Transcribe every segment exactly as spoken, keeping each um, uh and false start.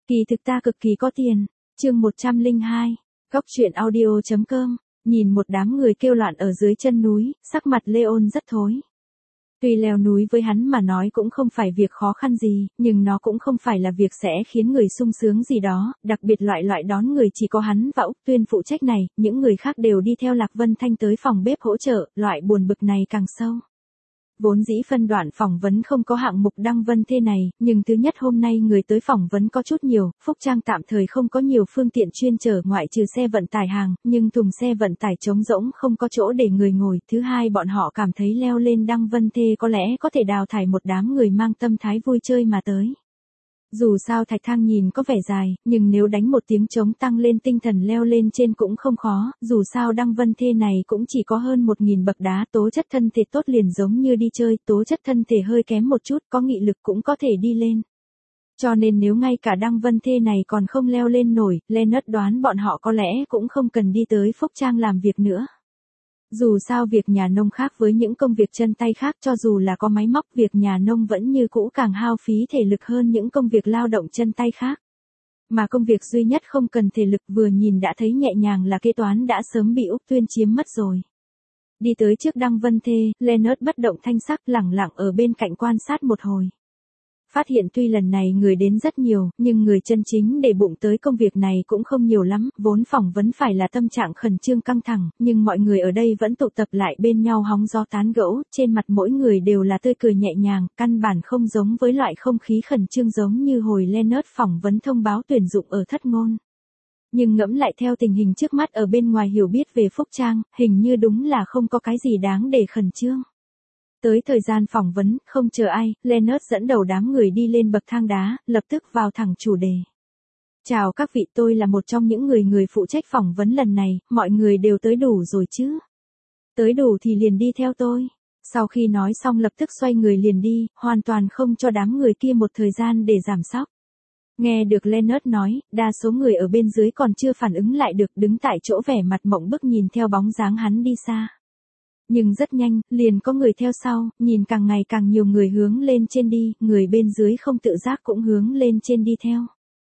Kỳ thực ta cực kỳ có tiền. Chương một trăm lẻ hai. Góc truyện audio chấm com. Nhìn một đám người kêu loạn ở dưới chân núi, sắc mặt Leon rất thối. Tuy leo núi với hắn mà nói cũng không phải việc khó khăn gì, nhưng nó cũng không phải là việc sẽ khiến người sung sướng gì đó, đặc biệt loại loại đón người chỉ có hắn và Úc Tuyên phụ trách này, những người khác đều đi theo Lạc Vân Thanh tới phòng bếp hỗ trợ, loại buồn bực này càng sâu. Vốn dĩ phân đoạn phỏng vấn không có hạng mục đăng vân thê này, nhưng thứ nhất hôm nay người tới phỏng vấn có chút nhiều, Phúc Trang tạm thời không có nhiều phương tiện chuyên chở ngoại trừ xe vận tải hàng, nhưng thùng xe vận tải trống rỗng không có chỗ để người ngồi. Thứ hai bọn họ cảm thấy leo lên đăng vân thê có lẽ có thể đào thải một đám người mang tâm thái vui chơi mà tới. Dù sao thạch thang nhìn có vẻ dài, nhưng nếu đánh một tiếng trống tăng lên tinh thần leo lên trên cũng không khó, dù sao đăng vân thê này cũng chỉ có hơn một nghìn bậc đá, tố chất thân thể tốt liền giống như đi chơi, tố chất thân thể hơi kém một chút, có nghị lực cũng có thể đi lên. Cho nên nếu ngay cả đăng vân thê này còn không leo lên nổi, Leonard đoán bọn họ có lẽ cũng không cần đi tới Phúc Trang làm việc nữa. Dù sao việc nhà nông khác với những công việc chân tay khác, cho dù là có máy móc, việc nhà nông vẫn như cũ càng hao phí thể lực hơn những công việc lao động chân tay khác. Mà công việc duy nhất không cần thể lực vừa nhìn đã thấy nhẹ nhàng là kế toán đã sớm bị Úc Tuyên chiếm mất rồi. Đi tới trước đăng vân thê, Leonard bất động thanh sắc lẳng lặng ở bên cạnh quan sát một hồi. Phát hiện tuy lần này người đến rất nhiều, nhưng người chân chính để bụng tới công việc này cũng không nhiều lắm, vốn phỏng vấn phải là tâm trạng khẩn trương căng thẳng, nhưng mọi người ở đây vẫn tụ tập lại bên nhau hóng gió tán gẫu, trên mặt mỗi người đều là tươi cười nhẹ nhàng, căn bản không giống với loại không khí khẩn trương giống như hồi Leonard phỏng vấn thông báo tuyển dụng ở Thất Ngôn. Nhưng ngẫm lại theo tình hình trước mắt ở bên ngoài hiểu biết về Phúc Trang, hình như đúng là không có cái gì đáng để khẩn trương. Tới thời gian phỏng vấn, không chờ ai, Leonard dẫn đầu đám người đi lên bậc thang đá, lập tức vào thẳng chủ đề. Chào các vị, tôi là một trong những người người phụ trách phỏng vấn lần này, mọi người đều tới đủ rồi chứ? Tới đủ thì liền đi theo tôi. Sau khi nói xong lập tức xoay người liền đi, hoàn toàn không cho đám người kia một thời gian để giảm sóc. Nghe được Leonard nói, đa số người ở bên dưới còn chưa phản ứng lại được, đứng tại chỗ vẻ mặt mộng bức nhìn theo bóng dáng hắn đi xa. Nhưng rất nhanh, liền có người theo sau, nhìn càng ngày càng nhiều người hướng lên trên đi, người bên dưới không tự giác cũng hướng lên trên đi theo.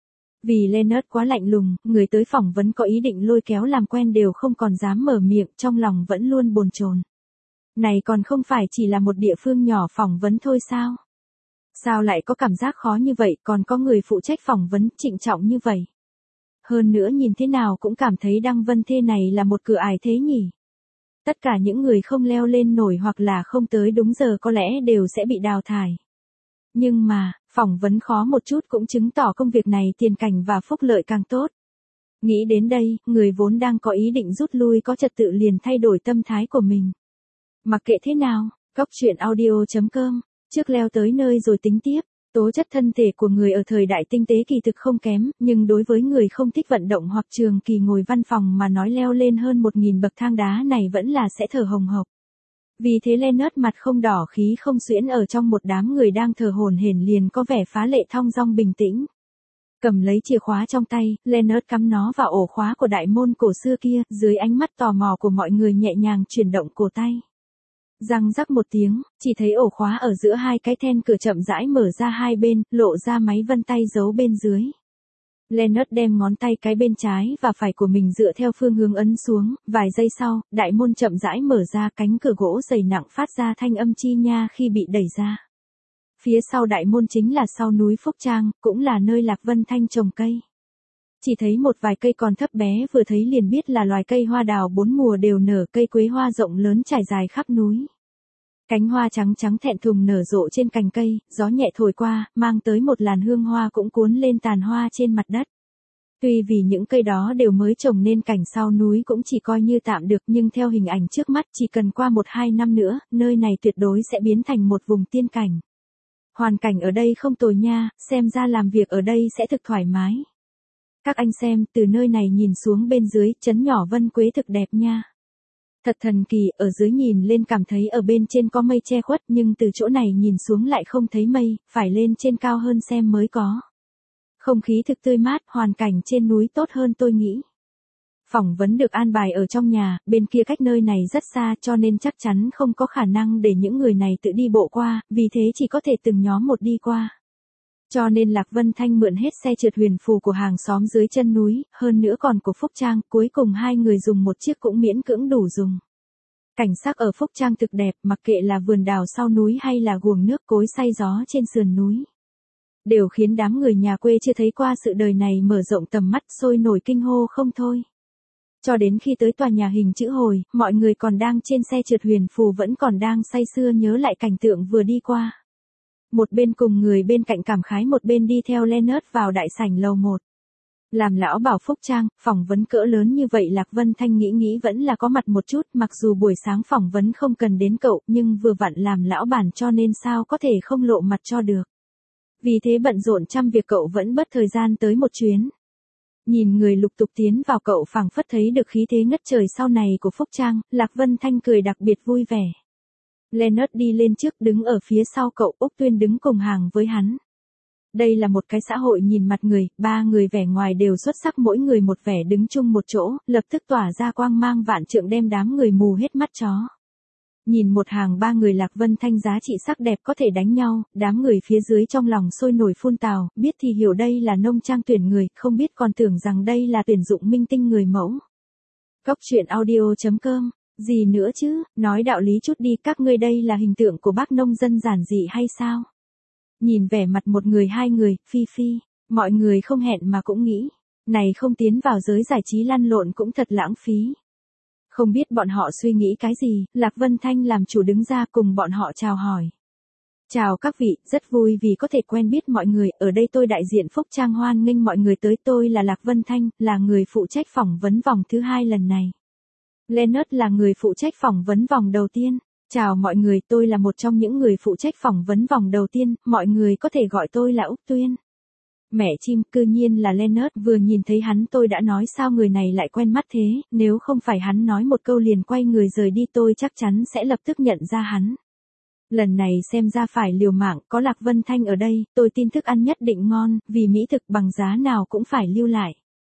Vì Leonard quá lạnh lùng, người tới phỏng vấn có ý định lôi kéo làm quen đều không còn dám mở miệng, trong lòng vẫn luôn bồn chồn. Này còn không phải chỉ là một địa phương nhỏ phỏng vấn thôi sao? Sao lại có cảm giác khó như vậy, còn có người phụ trách phỏng vấn trịnh trọng như vậy? Hơn nữa nhìn thế nào cũng cảm thấy đăng vân thê này là một cửa ải thế nhỉ? Tất cả những người không leo lên nổi hoặc là không tới đúng giờ có lẽ đều sẽ bị đào thải. Nhưng mà, phỏng vấn khó một chút cũng chứng tỏ công việc này tiền cảnh và phúc lợi càng tốt. Nghĩ đến đây, người vốn đang có ý định rút lui có trật tự liền thay đổi tâm thái của mình. Mặc kệ thế nào, góc truyện audio chấm com, trước leo tới nơi rồi tính tiếp. Tố chất thân thể của người ở thời đại tinh tế kỳ thực không kém, nhưng đối với người không thích vận động hoặc trường kỳ ngồi văn phòng mà nói leo lên hơn một nghìn bậc thang đá này vẫn là sẽ thở hồng hộc. Vì thế Leonard mặt không đỏ khí không xuyễn ở trong một đám người đang thở hổn hển liền có vẻ phá lệ thong dong bình tĩnh. Cầm lấy chìa khóa trong tay, Leonard cắm nó vào ổ khóa của đại môn cổ xưa kia, dưới ánh mắt tò mò của mọi người nhẹ nhàng chuyển động cổ tay. Răng rắc một tiếng, chỉ thấy ổ khóa ở giữa hai cái then cửa chậm rãi mở ra hai bên, lộ ra máy vân tay giấu bên dưới. Leonard đem ngón tay cái bên trái và phải của mình dựa theo phương hướng ấn xuống, vài giây sau, đại môn chậm rãi mở ra, cánh cửa gỗ dày nặng phát ra thanh âm chi nha khi bị đẩy ra. Phía sau đại môn chính là sau núi Phúc Trang, cũng là nơi Lạc Vân Thanh trồng cây. Chỉ thấy một vài cây còn thấp bé vừa thấy liền biết là loài cây hoa đào bốn mùa đều nở, cây quế hoa rộng lớn trải dài khắp núi. Cánh hoa trắng trắng thẹn thùng nở rộ trên cành cây, gió nhẹ thổi qua, mang tới một làn hương hoa cũng cuốn lên tàn hoa trên mặt đất. Tuy vì những cây đó đều mới trồng nên cảnh sau núi cũng chỉ coi như tạm được, nhưng theo hình ảnh trước mắt chỉ cần qua một hai năm nữa, nơi này tuyệt đối sẽ biến thành một vùng tiên cảnh. Hoàn cảnh ở đây không tồi nha, xem ra làm việc ở đây sẽ thực thoải mái. Các anh xem, từ nơi này nhìn xuống bên dưới, trấn nhỏ Vân Quế thực đẹp nha. Thật thần kỳ, ở dưới nhìn lên cảm thấy ở bên trên có mây che khuất, nhưng từ chỗ này nhìn xuống lại không thấy mây, phải lên trên cao hơn xem mới có. Không khí thực tươi mát, hoàn cảnh trên núi tốt hơn tôi nghĩ. Phỏng vấn được an bài ở trong nhà, bên kia cách nơi này rất xa cho nên chắc chắn không có khả năng để những người này tự đi bộ qua, vì thế chỉ có thể từng nhóm một đi qua. Cho nên Lạc Vân Thanh mượn hết xe trượt huyền phù của hàng xóm dưới chân núi, hơn nữa còn của Phúc Trang, cuối cùng hai người dùng một chiếc cũng miễn cưỡng đủ dùng. Cảnh sắc ở Phúc Trang thực đẹp, mặc kệ là vườn đào sau núi hay là guồng nước cối xay gió trên sườn núi. Đều khiến đám người nhà quê chưa thấy qua sự đời này mở rộng tầm mắt, sôi nổi kinh hô không thôi. Cho đến khi tới tòa nhà hình chữ hồi, mọi người còn đang trên xe trượt huyền phù vẫn còn đang say sưa nhớ lại cảnh tượng vừa đi qua. Một bên cùng người bên cạnh cảm khái, một bên đi theo Leonard vào đại sảnh lầu một. Làm lão bảo Phúc Trang, phỏng vấn cỡ lớn như vậy Lạc Vân Thanh nghĩ nghĩ vẫn là có mặt một chút, mặc dù buổi sáng phỏng vấn không cần đến cậu, nhưng vừa vặn làm lão bản cho nên sao có thể không lộ mặt cho được. Vì thế bận rộn trăm việc cậu vẫn bớt thời gian tới một chuyến. Nhìn người lục tục tiến vào cậu phảng phất thấy được khí thế ngất trời sau này của Phúc Trang, Lạc Vân Thanh cười đặc biệt vui vẻ. Leonard đi lên trước đứng ở phía sau cậu, Úc Tuyên đứng cùng hàng với hắn. Đây là một cái xã hội nhìn mặt người, ba người vẻ ngoài đều xuất sắc, mỗi người một vẻ đứng chung một chỗ, lập tức tỏa ra quang mang vạn trượng đem đám người mù hết mắt chó. Nhìn một hàng ba người Lạc Vân Thanh giá trị sắc đẹp có thể đánh nhau, đám người phía dưới trong lòng sôi nổi phun tào, biết thì hiểu đây là nông trang tuyển người, không biết còn tưởng rằng đây là tuyển dụng minh tinh người mẫu. Cóc truyện audio chấm com, gì nữa chứ, nói đạo lý chút đi, các ngươi đây là hình tượng của bác nông dân giản dị hay sao? Nhìn vẻ mặt một người hai người, phi phi, mọi người không hẹn mà cũng nghĩ, này không tiến vào giới giải trí lăn lộn cũng thật lãng phí. Không biết bọn họ suy nghĩ cái gì, Lạc Vân Thanh làm chủ đứng ra cùng bọn họ chào hỏi. Chào các vị, rất vui vì có thể quen biết mọi người, ở đây tôi đại diện Phúc Trang hoan nghênh mọi người tới, tôi là Lạc Vân Thanh, là người phụ trách phỏng vấn vòng thứ hai lần này. Leonard là người phụ trách phỏng vấn vòng đầu tiên. Chào mọi người, tôi là một trong những người phụ trách phỏng vấn vòng đầu tiên, mọi người có thể gọi tôi là Úc Tuyên. Mẹ chim, cư nhiên là Leonard, vừa nhìn thấy hắn tôi đã nói sao người này lại quen mắt thế, nếu không phải hắn nói một câu liền quay người rời đi tôi chắc chắn sẽ lập tức nhận ra hắn. Lần này xem ra phải liều mạng, có Lạc Vân Thanh ở đây, tôi tin thức ăn nhất định ngon, vì mỹ thực bằng giá nào cũng phải lưu lại.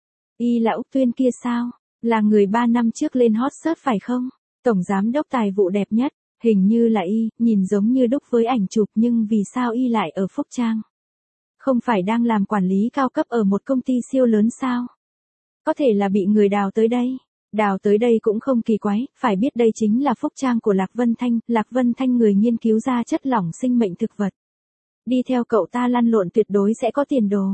Y là Úc Tuyên kia sao? Là người ba năm trước lên hot search phải không? Tổng giám đốc tài vụ đẹp nhất, hình như là y, nhìn giống như đúc với ảnh chụp nhưng vì sao y lại ở Phúc Trang? Không phải đang làm quản lý cao cấp ở một công ty siêu lớn sao? Có thể là bị người đào tới đây. Đào tới đây cũng không kỳ quái, phải biết đây chính là Phúc Trang của Lạc Vân Thanh, Lạc Vân Thanh người nghiên cứu ra chất lỏng sinh mệnh thực vật. Đi theo cậu ta lăn lộn tuyệt đối sẽ có tiền đồ.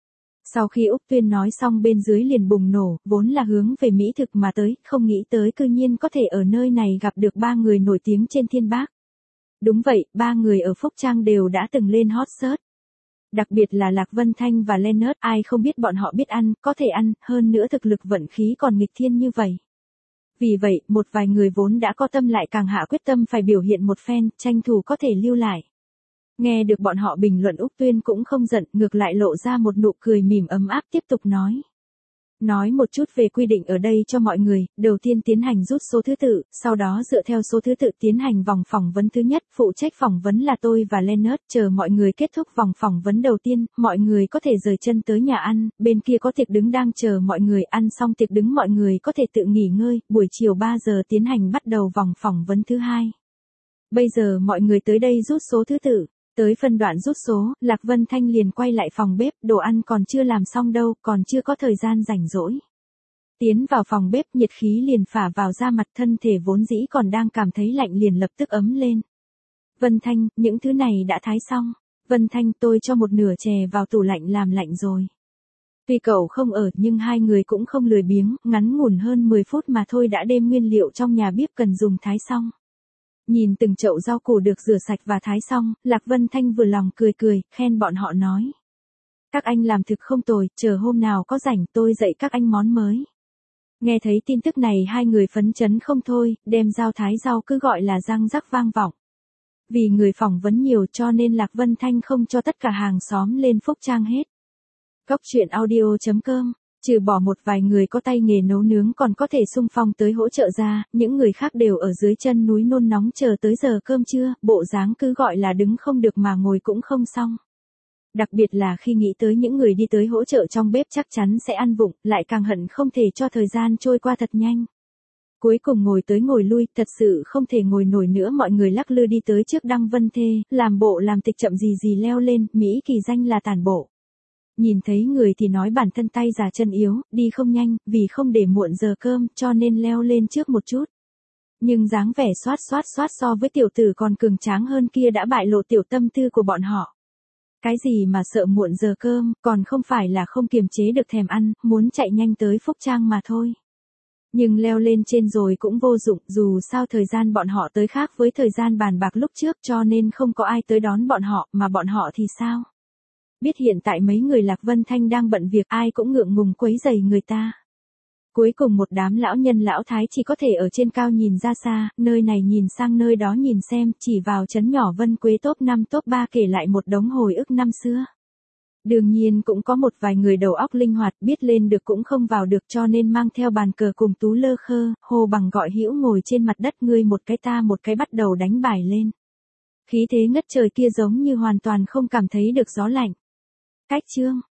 Sau khi Úc Tuyên nói xong bên dưới liền bùng nổ, vốn là hướng về mỹ thực mà tới, không nghĩ tới cư nhiên có thể ở nơi này gặp được ba người nổi tiếng trên thiên bác. Đúng vậy, ba người ở Phúc Trang đều đã từng lên hot search. Đặc biệt là Lạc Vân Thanh và Leonard, ai không biết bọn họ biết ăn, có thể ăn, hơn nữa thực lực vận khí còn nghịch thiên như vậy. Vì vậy, một vài người vốn đã có tâm lại càng hạ quyết tâm phải biểu hiện một phen, tranh thủ có thể lưu lại. Nghe được bọn họ bình luận Úc Tuyên cũng không giận, ngược lại lộ ra một nụ cười mỉm ấm áp tiếp tục nói. Nói một chút về quy định ở đây cho mọi người, đầu tiên tiến hành rút số thứ tự, sau đó dựa theo số thứ tự tiến hành vòng phỏng vấn thứ nhất, phụ trách phỏng vấn là tôi và Leonard, chờ mọi người kết thúc vòng phỏng vấn đầu tiên, mọi người có thể rời chân tới nhà ăn, bên kia có tiệc đứng đang chờ mọi người, ăn xong tiệc đứng mọi người có thể tự nghỉ ngơi, buổi chiều ba giờ tiến hành bắt đầu vòng phỏng vấn thứ hai. Bây giờ mọi người tới đây rút số thứ tự. Tới phân đoạn rút số, Lạc Vân Thanh liền quay lại phòng bếp, đồ ăn còn chưa làm xong đâu, còn chưa có thời gian rảnh rỗi. Tiến vào phòng bếp, nhiệt khí liền phả vào da mặt, thân thể vốn dĩ còn đang cảm thấy lạnh liền lập tức ấm lên. Vân Thanh, những thứ này đã thái xong. Vân Thanh, tôi cho một nửa chè vào tủ lạnh làm lạnh rồi. Tuy cậu không ở nhưng hai người cũng không lười biếng, ngắn ngủn hơn mười phút mà thôi đã đem nguyên liệu trong nhà bếp cần dùng thái xong. Nhìn từng chậu rau củ được rửa sạch và thái xong, Lạc Vân Thanh vừa lòng cười cười, khen bọn họ nói. Các anh làm thực không tồi, chờ hôm nào có rảnh tôi dạy các anh món mới. Nghe thấy tin tức này hai người phấn chấn không thôi, đem dao thái rau cứ gọi là răng rắc vang vọng. Vì người phỏng vấn nhiều cho nên Lạc Vân Thanh không cho tất cả hàng xóm lên Phúc Trang hết. Cóc truyện audio chấm com, trừ bỏ một vài người có tay nghề nấu nướng còn có thể xung phong tới hỗ trợ ra, những người khác đều ở dưới chân núi nôn nóng chờ tới giờ cơm trưa, bộ dáng cứ gọi là đứng không được mà ngồi cũng không xong. Đặc biệt là khi nghĩ tới những người đi tới hỗ trợ trong bếp chắc chắn sẽ ăn vụng, lại càng hận không thể cho thời gian trôi qua thật nhanh. Cuối cùng ngồi tới ngồi lui, thật sự không thể ngồi nổi nữa, mọi người lắc lư đi tới trước Đăng Vân Thê, làm bộ làm tịch chậm gì gì leo lên, Mỹ Kỳ danh là tản bộ. Nhìn thấy người thì nói bản thân tay già chân yếu, đi không nhanh, vì không để muộn giờ cơm, cho nên leo lên trước một chút. Nhưng dáng vẻ xoát xoát xoát so với tiểu tử còn cường tráng hơn kia đã bại lộ tiểu tâm tư của bọn họ. Cái gì mà sợ muộn giờ cơm, còn không phải là không kiềm chế được thèm ăn, muốn chạy nhanh tới Phúc Trang mà thôi. Nhưng leo lên trên rồi cũng vô dụng, dù sao thời gian bọn họ tới khác với thời gian bàn bạc lúc trước, cho nên không có ai tới đón bọn họ, mà bọn họ thì sao? Biết hiện tại mấy người Lạc Vân Thanh đang bận việc, ai cũng ngượng ngùng quấy rầy người ta. Cuối cùng một đám lão nhân lão thái chỉ có thể ở trên cao nhìn ra xa, nơi này nhìn sang nơi đó nhìn xem, chỉ vào trấn nhỏ Vân Quế top năm top ba kể lại một đống hồi ức năm xưa. Đương nhiên cũng có một vài người đầu óc linh hoạt, biết lên được cũng không vào được, cho nên mang theo bàn cờ cùng Tú Lơ Khơ, Hồ Bằng gọi hữu ngồi trên mặt đất, ngươi một cái ta một cái bắt đầu đánh bài lên. Khí thế ngất trời kia giống như hoàn toàn không cảm thấy được gió lạnh. Cách chương